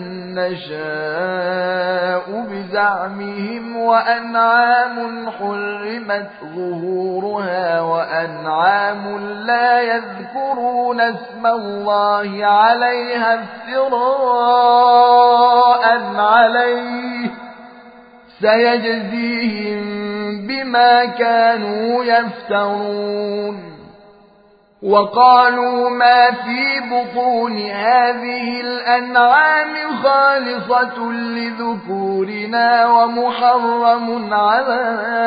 نشاء بزعمهم وأنعام حرمت ظهورها وأنعام لا يذكرون اسم الله عليها افتراء عليه سيجزيهم بما كانوا يفترون وقالوا ما في بطون هذه الأنعام خالصة لذكورنا ومحرم على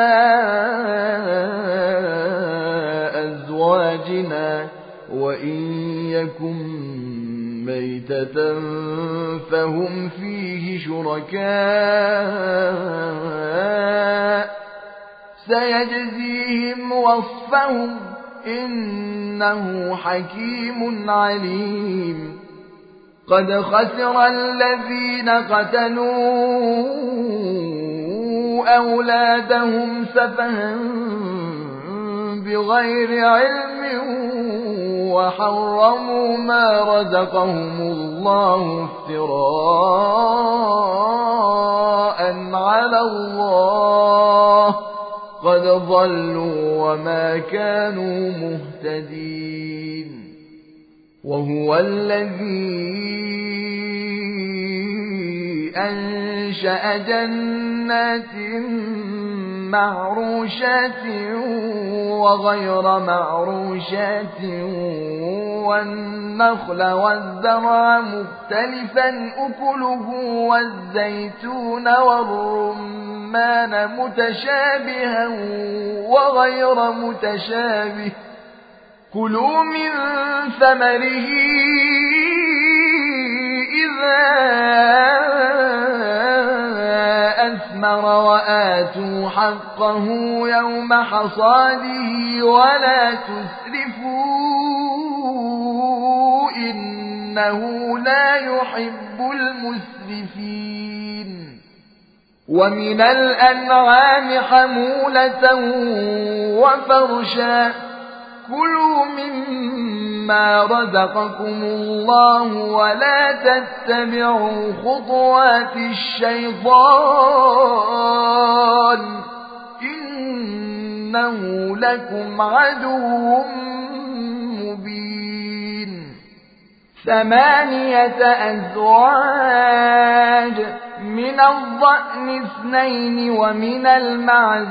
أزواجنا وإن يكن ميتة فهم فيه شركاء سيجزيهم وصفهم إنه حكيم عليم قد خسر الذين قتلوا أولادهم سفها بغير علم وحرموا ما رزقهم الله افتراء على الله قد ضلوا وما كانوا مهتدين وهو الذي أنشأ جنات معروشات وغير معروشات والنخل والزرع مختلفا أكله والزيتون والرمان متشابها وغير متشابه كلوا من ثمره إذا أثمر وآتوا حقه يوم حصاده ولا تسرفوا إنه لا يحب المسرفين ومن الأنعام حمولة وفرشا كلوا مما رزقكم الله ولا تتبعوا خطوات الشيطان إنه لكم عدو مبين 8 أزواج من الضأن 2 ومن المعز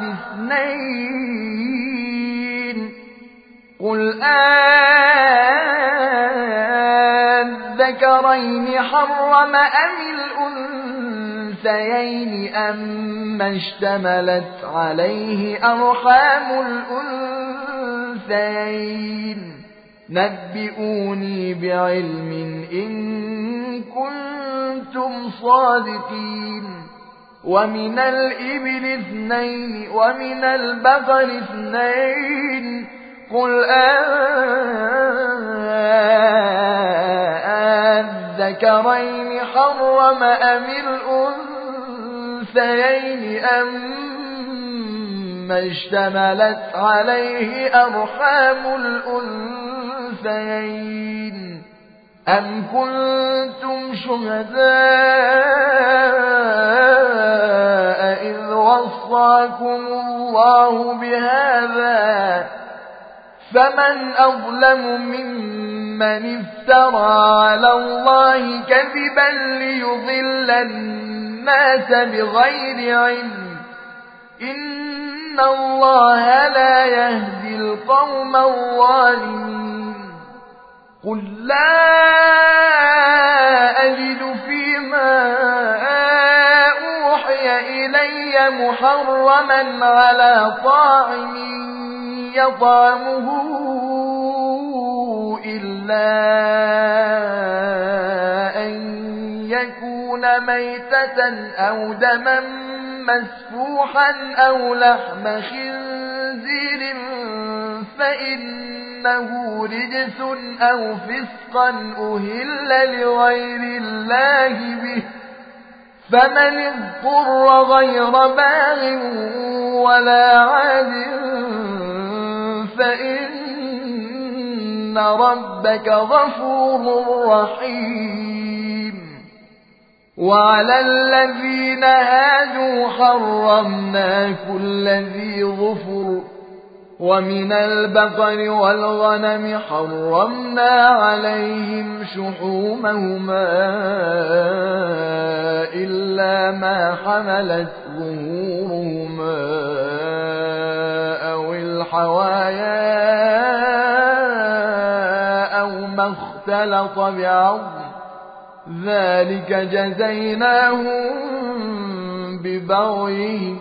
2 قل الذكرين حرم أم الأنثيين أما اشتملت عليه أرحام الأنثيين نبئوني بعلم إن كنتم صادقين ومن الإبل 2 ومن البقر 2 قل أذكرين حرم أم الأنثيين أما اشتملت عليه أرحام الأنثيين أم كنتم شهداء إذ وصاكم الله بهذا فمن أظلم ممن افترى على الله كذبا ليضل الناس بغير علم إن الله لا يهدي القوم الظالمين قل لا أجد فيما أوحي إلي محرما على طاعم يطعمه إلا أن يكون ميتة أو دما مسفوحا أو لحم خنزير فإنه رجس أو فسقا أهل لغير الله به فمن اضطر غير باغ ولا عاد فإن ربك غفور رحيم وعلى الذين هادوا حرمنا كل ذي ظفر ومن البقر والغنم حرمنا عليهم شحومهما إلا ما حملت ظهورهما أو الحوايا أو ما اختلط بعظم ذلك جزيناهم ببغيهم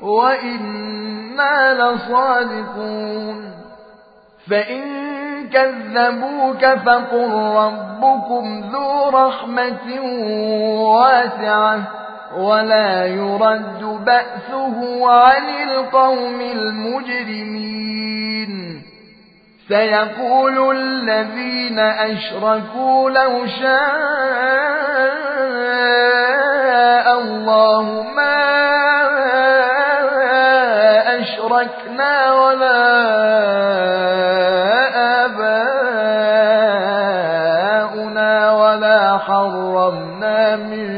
وإنا لصادقون فإن كذبوك فقل ربكم ذو رحمة واسعة ولا يرد بأسه عن القوم المجرمين سيقول الذين أشركوا لو شاء الله ما أشركنا ولا آباؤنا ولا حرمنا من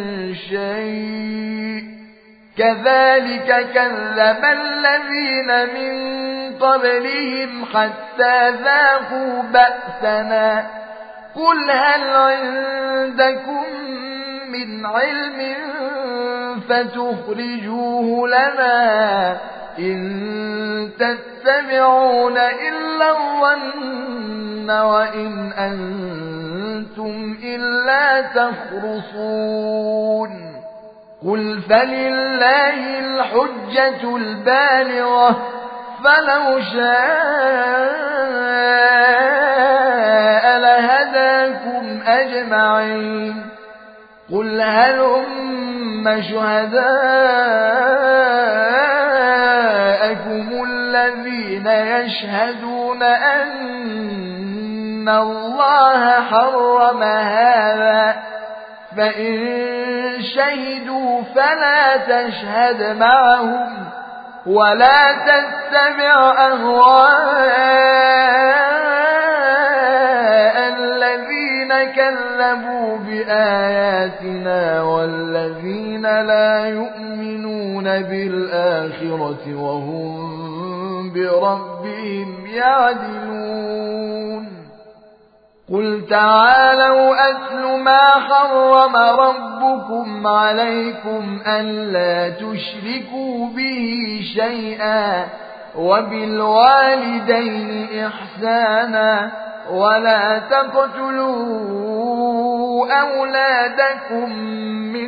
شيء كذلك كذب الذين من قبلهم حتى ذاقوا بأسنا قل هل عندكم من علم فتخرجوه لنا إن تتبعون إلا الظن وإن أنتم إلا تخرصون قل فلله الحجة البالغة فلو شاء لهداكم أجمعين قل هلم شهداءكم الذين يشهدون أن الله حرم هذا فإن شهدوا فلا تشهد معهم ولا تتبع أهواء الذين كذبوا بآياتنا والذين لا يؤمنون بالآخرة وهم بربهم يعدلون قل تعالوا أتل ما حرم ربكم عليكم ألا تشركوا به شيئا وبالوالدين إحسانا ولا تقتلوا أولادكم من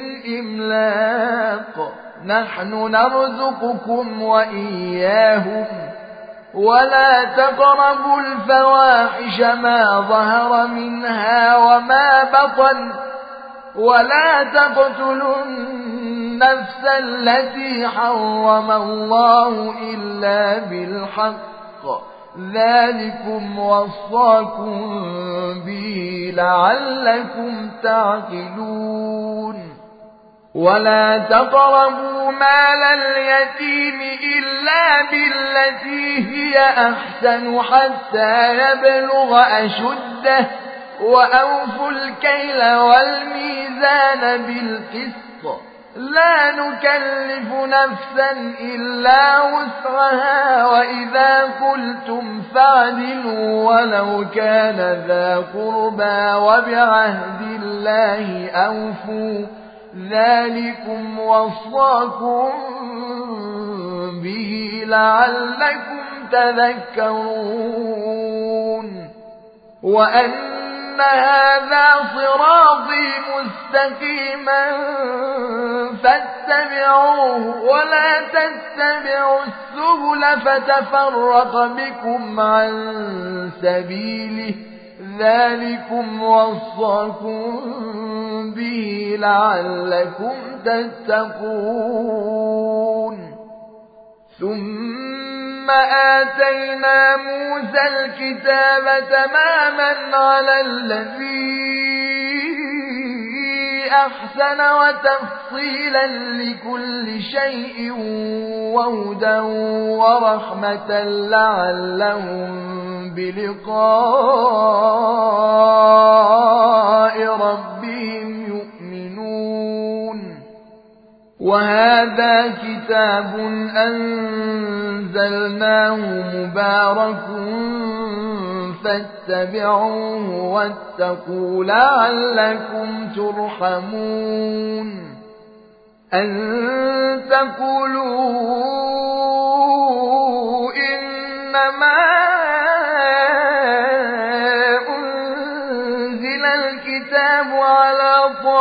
إملاق نحن نرزقكم وإياهم ولا تقربوا الفواحش ما ظهر منها وما بطن ولا تقتلوا النفس التي حرم الله إلا بالحق ذلكم وصاكم به لعلكم تعقلون ولا تقربوا مال اليتيم إلا بالتي هي أحسن حتى يبلغ أشده وأوفوا الكيل والميزان بالقسط لا نكلف نفسا إلا وسعها وإذا قلتم فاعدلوا ولو كان ذا قربى وبعهد الله أوفوا ذلكم وصاكم به لعلكم تذكرون وأن هذا صراطي مستقيما فاتبعوه ولا تتبعوا السبل فتفرق بكم عن سبيله ذلكم وصاكم به لعلكم تتقون ثم آتينا موسى الكتاب تماما على الذي أحسن وتفصيلا لكل شيء وهدى ورحمة لعلهم بلقاء ربهم يؤمنون وهذا كتاب أنزلناه مبارك فاتبعوه واتقوا لعلكم ترحمون أن تقولوا إنما أنزل الكتاب على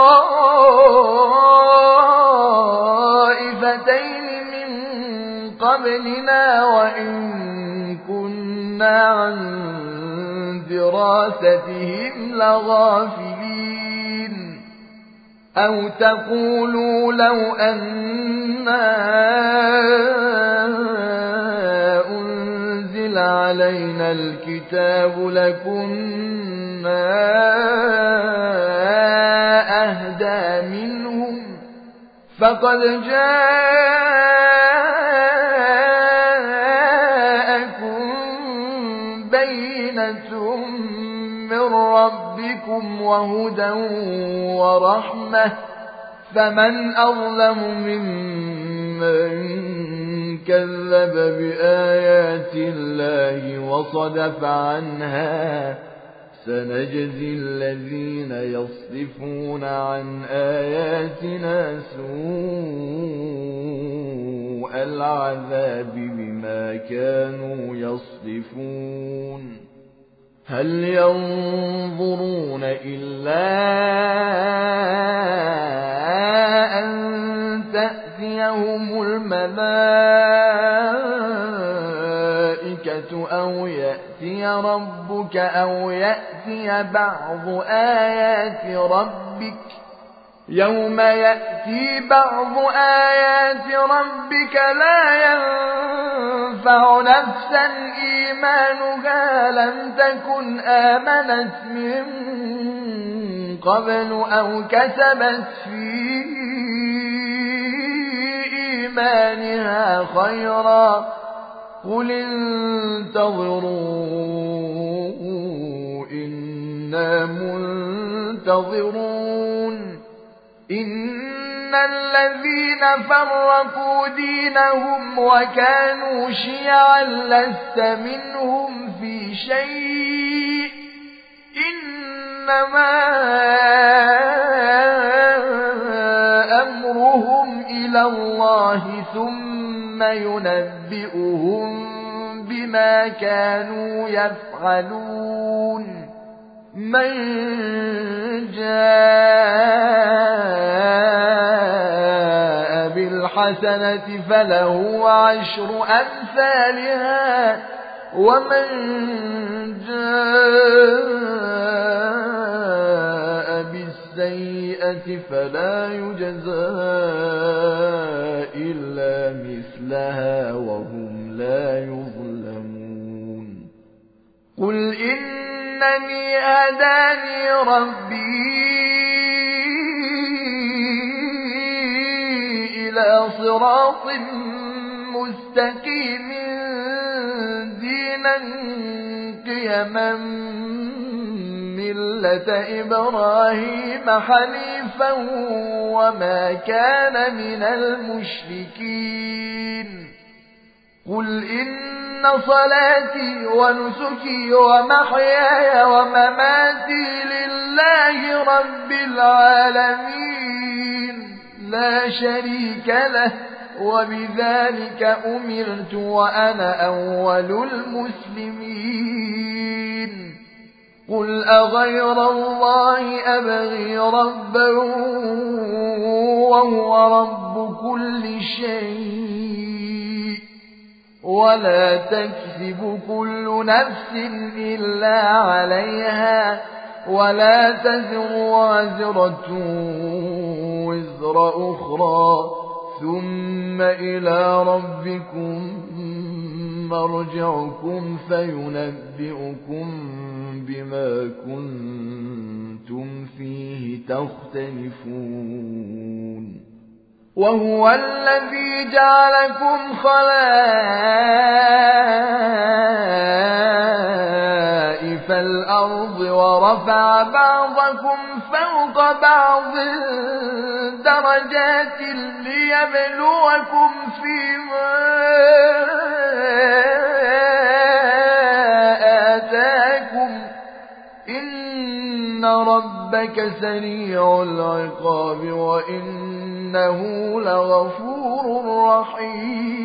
طائفتين من قبلنا وإن كنا عن دراستهم لغافلين أو تقولوا لو أنا أنزل علينا الكتاب لكنا أهدى منهم فقد جاءكم بينة من ربكم وهدى ورحمة فمن أظلم ممن كذب بآيات الله وصدف عنها سنجزي الذين يصدفون عن آياتنا سوء العذاب بما كانوا يصدفون هل ينظرون إلا أن تأتيهم الملائكة أو يأتي ربك أو يأتي بعض آيات ربك يوم يأتي بعض آيات ربك لا ينفع نفسا إيمانها لم تكن آمنت من قبل أو كسبت في إيمانها خيرا قل انتظروا إنا منتظرون إن الذين فرقوا دينهم وكانوا شيعا لست منهم في شيء إنما أمرهم إلى الله ثم ينبئهم بما كانوا يفعلون من جاء بالحسنة فله 10 أمثالها ومن جاء بالسيئة فلا يجزى إلا مثلها وهم لا يظلمون قل إنني هداني ربي إلى صراط مستقيم دينا قيما ملة إبراهيم حنيفا وما كان من المشركين قل إن صلاتي ونسكي ومحياي ومماتي لله رب العالمين لا شريك له وبذلك أمرت وأنا أول المسلمين قل أغير الله أبغي ربا وهو رب كل شيء ولا تكسب كل نفس إلا عليها ولا تزر وازرة وزر أخرى ثم إلى ربكم مرجعكم فينبئكم بما كنتم فيه تختلفون وهو الذي جعلكم خلائف الأرض ورفع بعضكم فوق بعض درجات ليبلوكم فيما آتاكم إن ربك سريع العقاب وإنه لغفور رحيم